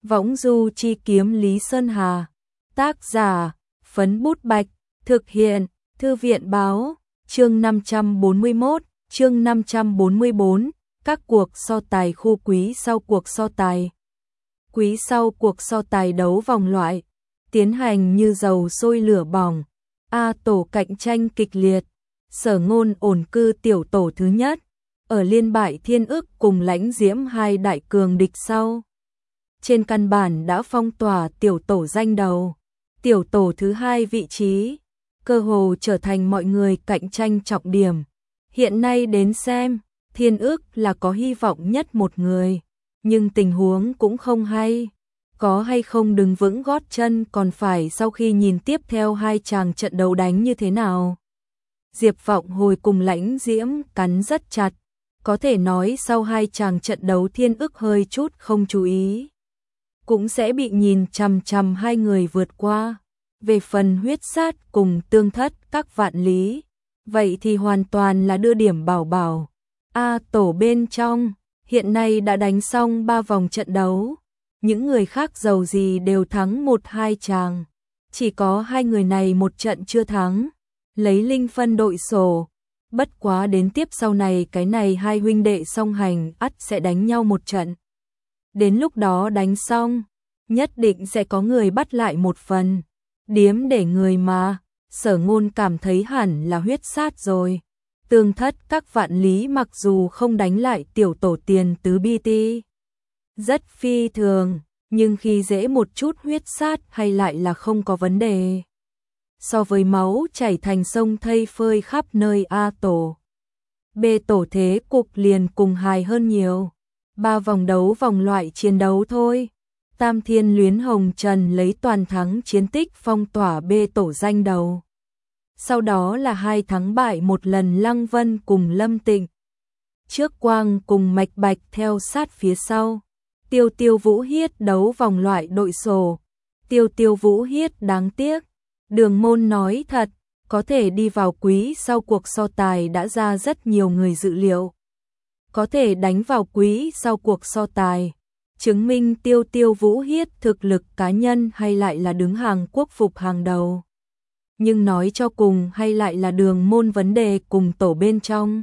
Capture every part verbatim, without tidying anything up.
Võng du chi kiếm Lý Sơn Hà. Tác giả, Phấn Bút Bạch. Thực hiện, Thư viện báo. Chương năm trăm bốn mươi mốt, chương năm trăm bốn mươi bốn, các cuộc so tài khu quý sau cuộc so tài. Quý sau cuộc so tài đấu vòng loại, tiến hành như dầu sôi lửa bỏng. A tổ cạnh tranh kịch liệt, Sở Ngôn ổn cư tiểu tổ thứ nhất, ở liên bại Thiên Ức cùng Lãnh Diễm hai đại cường địch sau. Trên căn bản đã phong tỏa tiểu tổ danh đầu, tiểu tổ thứ hai vị trí, cơ hồ trở thành mọi người cạnh tranh trọng điểm. Hiện nay đến xem, Thiên Ức là có hy vọng nhất một người, nhưng tình huống cũng không hay. Có hay không đứng vững gót chân còn phải sau khi nhìn tiếp theo hai chàng trận đấu đánh như thế nào. Diệp Vọng Hồi cùng Lãnh Diễm cắn rất chặt, có thể nói sau hai chàng trận đấu Thiên Ức hơi chút không chú ý, cũng sẽ bị nhìn chằm chằm hai người vượt qua. Về phần huyết sát cùng tương thất các vạn lý, vậy thì hoàn toàn là đưa điểm bảo bảo. A tổ bên trong, hiện nay đã đánh xong ba vòng trận đấu. Những người khác dầu gì đều thắng một hai chàng, chỉ có hai người này một trận chưa thắng, lấy linh phân đội sổ. Bất quá đến tiếp sau này cái này hai huynh đệ song hành ắt sẽ đánh nhau một trận. Đến lúc đó đánh xong, nhất định sẽ có người bắt lại một phần. Điếm để người mà, Sở Ngôn cảm thấy hẳn là huyết sát rồi. Tương thất các vạn lý mặc dù không đánh lại tiểu tổ tiền tứ bê tê, rất phi thường, nhưng khi dễ một chút huyết sát hay lại là không có vấn đề. So với máu chảy thành sông thây phơi khắp nơi A tổ, B tổ thế cục liền cùng hài hơn nhiều. Ba vòng đấu vòng loại chiến đấu thôi. Tam Thiên Luyến Hồng Trần lấy toàn thắng chiến tích phong tỏa B tổ danh đầu. Sau đó là hai thắng bại một lần Lăng Vân cùng Lâm Tịnh. Trước Quang cùng Mạch Bạch theo sát phía sau. Tiêu Tiêu Vũ Hiết đấu vòng loại đội sổ. Tiêu Tiêu Vũ Hiết đáng tiếc. Đường môn nói thật, có thể đi vào quý sau cuộc so tài đã ra rất nhiều người dự liệu. Có thể đánh vào quý sau cuộc so tài, chứng minh Tiêu Tiêu Vũ Hiết thực lực cá nhân hay lại là đứng hàng quốc phục hàng đầu. Nhưng nói cho cùng hay lại là đường môn vấn đề cùng tổ bên trong.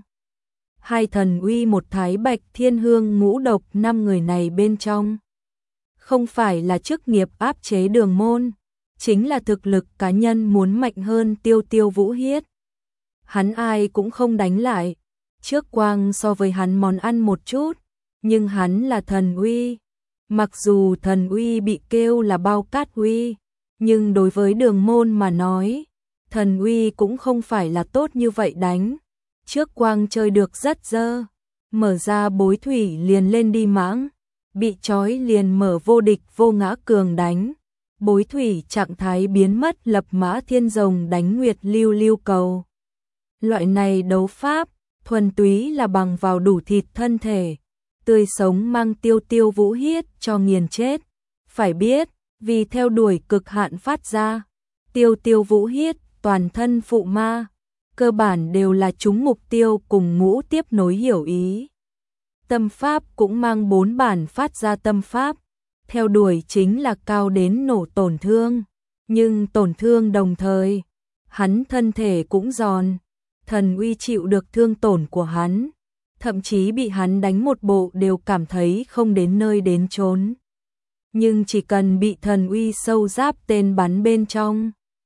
Hai thần uy một thái bạch thiên hương ngũ độc năm người này bên trong. Không phải là chức nghiệp áp chế đường môn, chính là thực lực cá nhân muốn mạnh hơn Tiêu Tiêu Vũ Hiết. Hắn ai cũng không đánh lại, trước Quang so với hắn món ăn một chút, nhưng hắn là thần uy. Mặc dù thần uy bị kêu là bao cát uy, nhưng đối với đường môn mà nói, thần uy cũng không phải là tốt như vậy đánh. Trước Quang chơi được rất dơ, mở ra bối thủy liền lên đi mãng, bị trói liền mở vô địch vô ngã cường đánh. Bối thủy trạng thái biến mất lập mã thiên rồng đánh nguyệt lưu lưu cầu. Loại này đấu pháp, thuần túy là bằng vào đủ thịt thân thể, tươi sống mang Tiêu Tiêu Vũ Hiết cho nghiền chết. Phải biết, vì theo đuổi cực hạn phát ra, Tiêu Tiêu Vũ Hiết toàn thân phụ ma, cơ bản đều là trúng mục tiêu cùng ngũ tiếp nối hiểu ý. Tâm pháp cũng mang bốn bản phát ra tâm pháp, theo đuổi chính là cao đến nổ tổn thương, nhưng tổn thương đồng thời, hắn thân thể cũng giòn, thần uy chịu được thương tổn của hắn, thậm chí bị hắn đánh một bộ đều cảm thấy không đến nơi đến chốn. Nhưng chỉ cần bị thần uy sâu giáp tên bắn bên trong,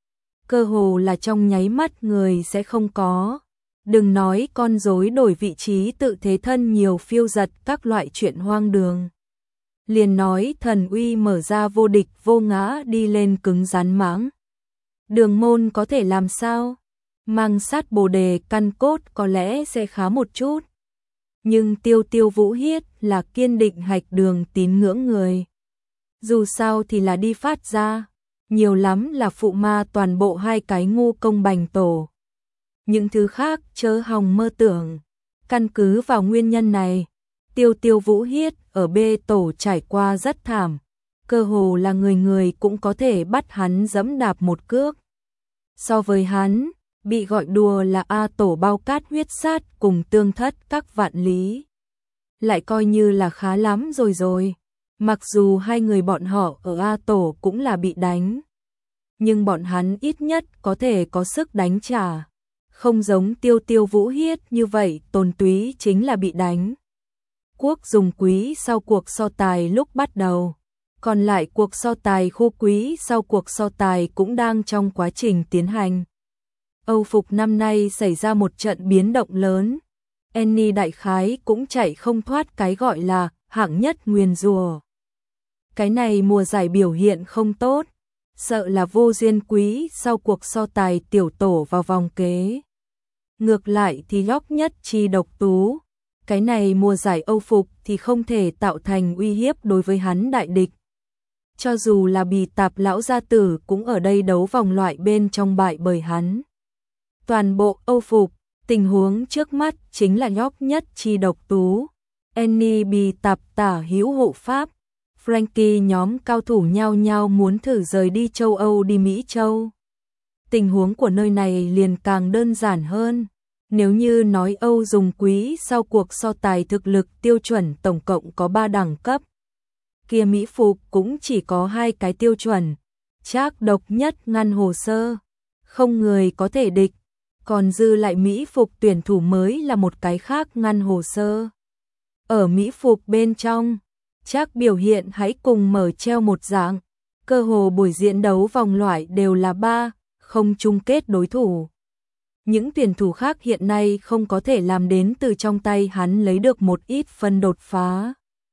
cơ hồ là trong nháy mắt người sẽ không có. Đừng nói con rối đổi vị trí tự thế thân nhiều phiêu giật các loại chuyện hoang đường. Liền nói thần uy mở ra vô địch vô ngã đi lên cứng rắn mãng. Đường môn có thể làm sao? Mang sát bồ đề căn cốt có lẽ sẽ khá một chút. Nhưng Tiêu Tiêu Vũ Hiết là kiên định hạch đường tín ngưỡng người. Dù sao thì là đi phát ra, nhiều lắm là phụ ma toàn bộ hai cái ngu công bành tổ. Những thứ khác chớ hòng mơ tưởng. Căn cứ vào nguyên nhân này, Tiêu Tiêu Vũ Hiết ở B tổ trải qua rất thảm, cơ hồ là người người cũng có thể bắt hắn giẫm đạp một cước. So với hắn, bị gọi đùa là A tổ bao cát huyết sát cùng tương thất các vạn lý, lại coi như là khá lắm rồi rồi. Mặc dù hai người bọn họ ở A tổ cũng là bị đánh, nhưng bọn hắn ít nhất có thể có sức đánh trả. Không giống Tiêu Tiêu Vũ Hiết như vậy, Tôn Túy chính là bị đánh. Quốc dùng quý sau cuộc so tài lúc bắt đầu. Còn lại cuộc so tài khu quý sau cuộc so tài cũng đang trong quá trình tiến hành. Âu phục năm nay xảy ra một trận biến động lớn. Annie đại khái cũng chạy không thoát cái gọi là hạng nhất nguyền rủa. Cái này mùa giải biểu hiện không tốt, sợ là vô duyên quý sau cuộc so tài tiểu tổ vào vòng kế. Ngược lại thì góc nhất chi độc tú, cái này mùa giải Âu phục thì không thể tạo thành uy hiếp đối với hắn đại địch. Cho dù là Bì Tạp lão gia tử cũng ở đây đấu vòng loại bên trong bại bởi hắn. Toàn bộ Âu phục, tình huống trước mắt chính là nhóc nhất chi độc tú, Annie Bì Tạp tả hữu hộ pháp, Frankie nhóm cao thủ nhau nhau muốn thử rời đi châu Âu đi Mỹ Châu. Tình huống của nơi này liền càng đơn giản hơn. Nếu như nói Âu dùng quý sau cuộc so tài thực lực tiêu chuẩn tổng cộng có ba đẳng cấp, kia Mỹ phục cũng chỉ có hai cái tiêu chuẩn, Trác độc nhất ngăn hồ sơ, không người có thể địch, còn dư lại Mỹ phục tuyển thủ mới là một cái khác ngăn hồ sơ. Ở Mỹ phục bên trong, Trác biểu hiện hãy cùng mở treo một dạng, cơ hồ buổi diễn đấu vòng loại đều là ba, không chung kết đối thủ. Những tuyển thủ khác hiện nay không có thể làm đến từ trong tay hắn lấy được một ít phân đột phá.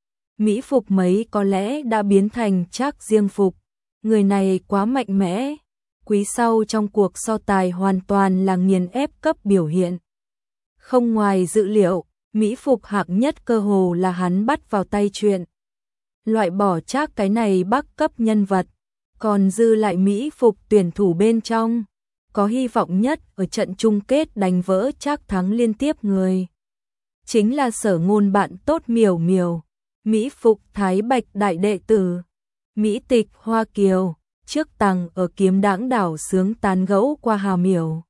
Mỹ phục mấy có lẽ đã biến thành Trác riêng phục, người này quá mạnh mẽ, quý sau trong cuộc so tài hoàn toàn là nghiền ép cấp biểu hiện. Không ngoài dự liệu, Mỹ phục hạng nhất cơ hồ là hắn bắt vào tay chuyện. Loại bỏ Trác cái này bắc cấp nhân vật, còn dư lại Mỹ phục tuyển thủ bên trong, có hy vọng nhất ở trận chung kết đánh vỡ Trác thắng liên tiếp người. Chính là Sở Ngôn bạn tốt Miểu Miểu, Mỹ phục Thái Bạch đại đệ tử, Mỹ tịch Hoa Kiều, trước tàng ở Kiếm Đãng đảo sướng tán gẫu qua Hà Miểu.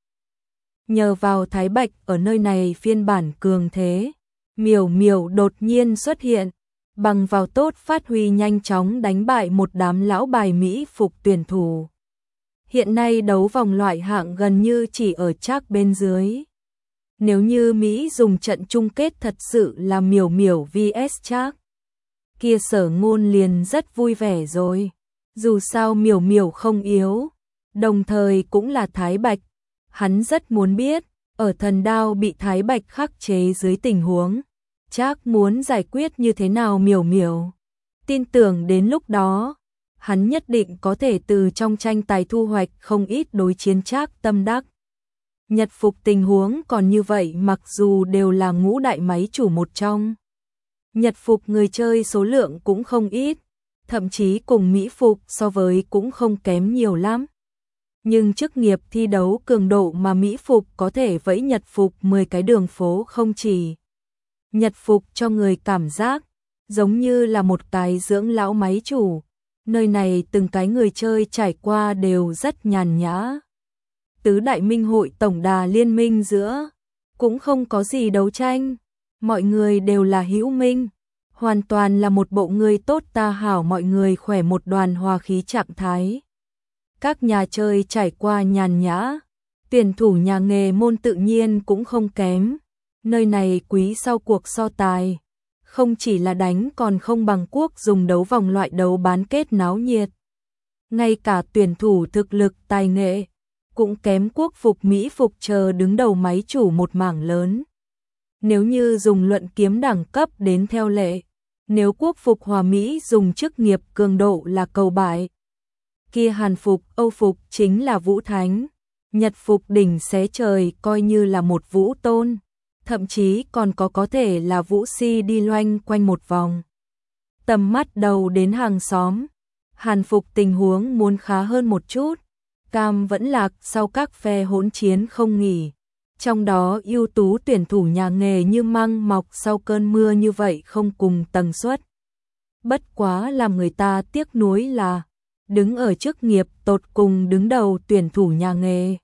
Nhờ vào Thái Bạch ở nơi này phiên bản cường thế, Miểu Miểu đột nhiên xuất hiện, bằng vào tốt phát huy nhanh chóng đánh bại một đám lão bài Mỹ phục tuyển thủ. Hiện nay đấu vòng loại hạng gần như chỉ ở Trác bên dưới. Nếu như Mỹ dùng trận chung kết thật sự là Miểu Miểu vs Trác, kia Sở Ngôn liền rất vui vẻ rồi. Dù sao Miểu Miểu không yếu, đồng thời cũng là Thái Bạch. Hắn rất muốn biết, ở thần đao bị Thái Bạch khắc chế dưới tình huống, Trác muốn giải quyết như thế nào Miểu Miểu. Tin tưởng đến lúc đó, hắn nhất định có thể từ trong tranh tài thu hoạch không ít đối chiến Trác tâm đắc. Nhật phục tình huống còn như vậy, mặc dù đều là ngũ đại máy chủ một trong. Nhật phục người chơi số lượng cũng không ít, thậm chí cùng Mỹ phục so với cũng không kém nhiều lắm. Nhưng chức nghiệp thi đấu cường độ mà Mỹ phục có thể vẫy Nhật phục mười cái đường phố không chỉ. Nhật phục cho người cảm giác giống như là một cái dưỡng lão máy chủ, nơi này từng cái người chơi trải qua đều rất nhàn nhã. Tứ đại minh hội tổng đà liên minh giữa cũng không có gì đấu tranh, mọi người đều là hữu minh, hoàn toàn là một bộ người tốt ta hảo mọi người khỏe một đoàn hòa khí trạng thái. Các nhà chơi trải qua nhàn nhã, tuyển thủ nhà nghề môn tự nhiên cũng không kém. Nơi này quý sau cuộc so tài, không chỉ là đánh còn không bằng quốc dùng đấu vòng loại đấu bán kết náo nhiệt. Ngay cả tuyển thủ thực lực tài nghệ, cũng kém quốc phục Mỹ phục chờ đứng đầu máy chủ một mảng lớn. Nếu như dùng luận kiếm đẳng cấp đến theo lệ, nếu quốc phục hòa Mỹ dùng chức nghiệp cường độ là cầu bại, kia Hàn phục, Âu phục chính là vũ thánh, Nhật phục đỉnh xé trời coi như là một vũ tôn, thậm chí còn có có thể là vũ si đi loanh quanh một vòng. Tầm mắt đầu đến hàng xóm, Hàn phục tình huống muốn khá hơn một chút, cam vẫn lạc sau các phe hỗn chiến không nghỉ. Trong đó ưu tú tuyển thủ nhà nghề như măng mọc sau cơn mưa như vậy không cùng tần suất. Bất quá làm người ta tiếc nuối là, đứng ở chức nghiệp tột cùng đứng đầu tuyển thủ nhà nghề.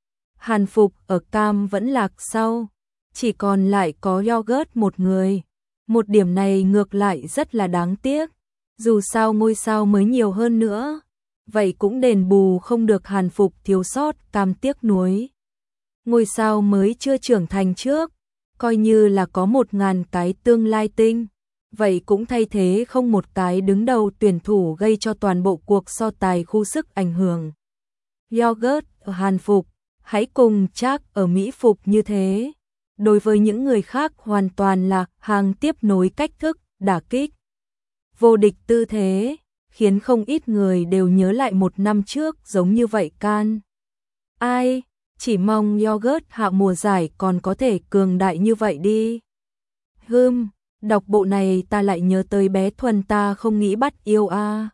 Hàn phục ở cam vẫn lạc sau, chỉ còn lại có yogurt một người. Một điểm này ngược lại rất là đáng tiếc. Dù sao ngôi sao mới nhiều hơn nữa, vậy cũng đền bù không được Hàn Phục thiếu sót, cam tiếc nuối. Ngôi sao mới chưa trưởng thành trước, coi như là có một ngàn cái tương lai tinh, vậy cũng thay thế không một cái đứng đầu tuyển thủ gây cho toàn bộ cuộc so tài khu sức ảnh hưởng. Yogurt ở Hàn Phục, hãy cùng Trác ở Mỹ Phục như thế. Đối với những người khác hoàn toàn là hàng tiếp nối cách thức, đả kích. Vô địch tư thế, khiến không ít người đều nhớ lại một năm trước giống như vậy can. Ai, chỉ mong Yogurt hạ mùa giải còn có thể cường đại như vậy đi. Hừm, đọc bộ này ta lại nhớ tới bé Thuần ta không nghĩ bắt yêu a. À.